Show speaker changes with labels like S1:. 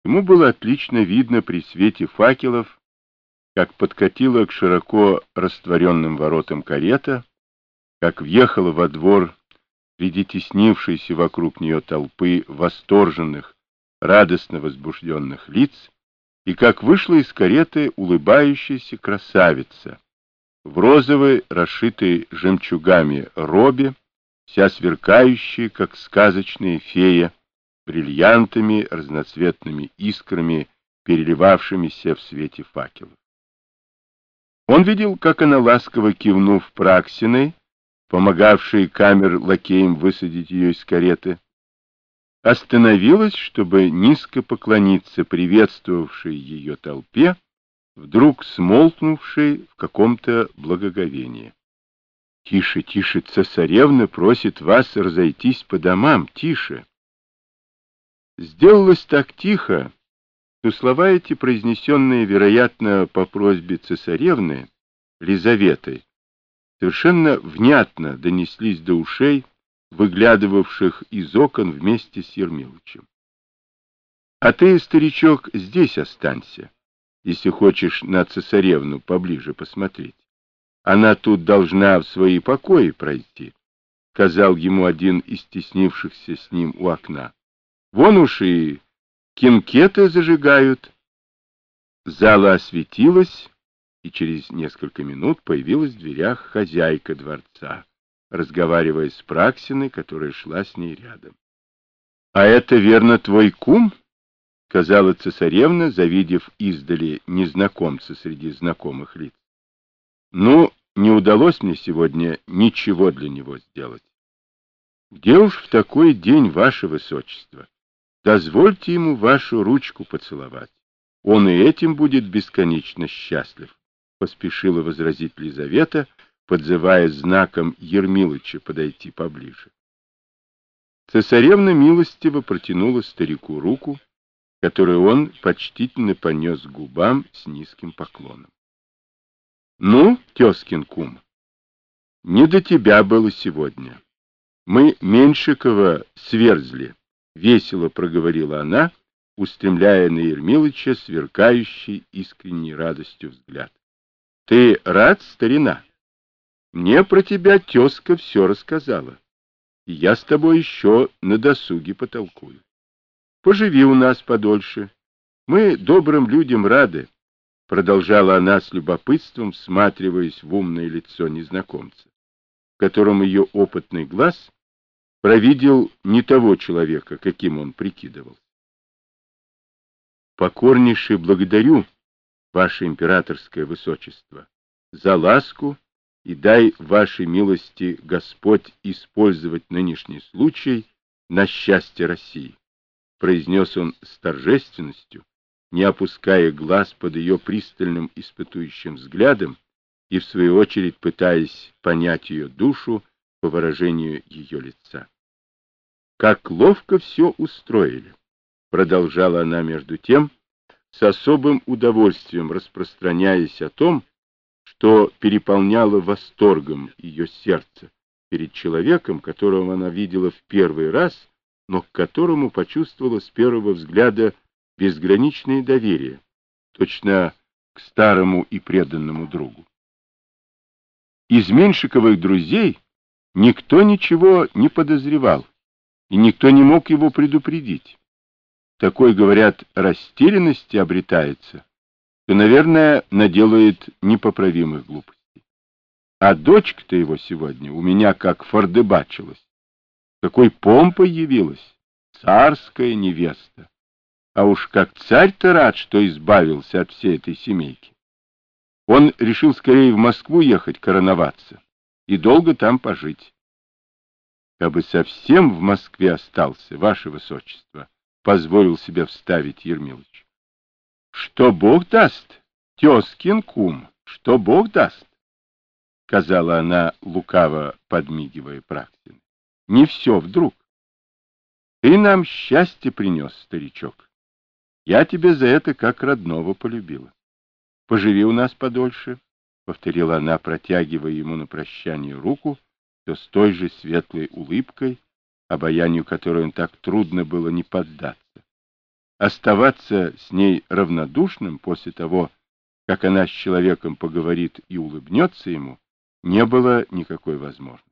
S1: Ему было отлично видно при свете факелов, как подкатила к широко растворенным воротам карета, как въехала во двор среди теснившейся вокруг нее толпы восторженных, радостно возбужденных лиц, и как вышла из кареты улыбающаяся красавица в розовой, расшитой жемчугами робе, вся сверкающая, как сказочная фея, бриллиантами, разноцветными искрами, переливавшимися в свете факелов. Он видел, как она, ласково кивнув Праксиной, помогавшей камер-лакеям высадить ее из кареты, остановилась, чтобы низко поклониться приветствовавшей ее толпе, вдруг смолкнувшей в каком-то благоговении. «Тише, тише, цесаревна просит вас разойтись по домам, тише!» Сделалось так тихо, что слова эти, произнесенные, вероятно, по просьбе цесаревны, Лизаветой, совершенно внятно донеслись до ушей, выглядывавших из окон вместе с Ермилычем. «А ты, старичок, здесь останься, если хочешь на цесаревну поближе посмотреть. Она тут должна в свои покои пройти», — сказал ему один из теснившихся с ним у окна. «Вон уж и кинкеты зажигают». Зала осветилась, и через несколько минут появилась в дверях хозяйка дворца, разговаривая с Праксиной, которая шла с ней рядом. «А это, верно, твой кум?» — сказала цесаревна, завидев издали незнакомца среди знакомых лиц. «Ну, не удалось мне сегодня ничего для него сделать». «Где уж в такой день, ваше высочество? Дозвольте ему вашу ручку поцеловать. Он и этим будет бесконечно счастлив», — поспешила возразить Лизавета, подзывая знаком Ермилыча подойти поближе. Цесаревна милостиво протянула старику руку, которую он почтительно поднес к губам с низким поклоном. «Ну, тезкин кум, не до тебя было сегодня. Мы Меньшикова сверзли», — весело проговорила она, устремляя на Ермилыча сверкающий искренней радостью взгляд. «Ты рад, старина? Мне про тебя тезка все рассказала, и я с тобой еще на досуге потолкую. Поживи у нас подольше. Мы добрым людям рады», — продолжала она с любопытством, всматриваясь в умное лицо незнакомца, в котором ее опытный глаз провидел не того человека, каким он прикидывался. «Покорнейше благодарю, ваше императорское высочество, за ласку, и дай вашей милости Господь использовать нынешний случай на счастье России», — произнес он с торжественностью, не опуская глаз под ее пристальным испытующим взглядом и, в свою очередь, пытаясь понять ее душу по выражению ее лица. «Как ловко все устроили», — продолжала она между тем, с особым удовольствием распространяясь о том, что переполняло восторгом ее сердце перед человеком, которого она видела в первый раз, но к которому почувствовала с первого взгляда безграничное доверие, точно к старому и преданному другу. Из Меньшиковых друзей никто ничего не подозревал, и никто не мог его предупредить. Такой, говорят, растерянности обретается, то, наверное, наделает непоправимых глупостей. А дочка-то его сегодня у меня как фордыбачилась. Какой помпой явилась, царская невеста. А уж как царь-то рад, что избавился от всей этой семейки. Он решил скорее в Москву ехать короноваться и долго там пожить. Кабы совсем в Москве остался, ваше высочество, позволил себе вставить Ермилыч. Что Бог даст, тезкин кум, что Бог даст, сказала она, лукаво подмигивая Праксиной. Не все вдруг. Ты нам счастье принес, старичок. Я тебя за это как родного полюбила. Поживи у нас подольше, повторила она, протягивая ему на прощание руку, все с той же светлой улыбкой, обаянию которой он так трудно было не поддаться. оставаться с ней равнодушным после того, как она с человеком поговорит и улыбнется ему, не было никакой возможности.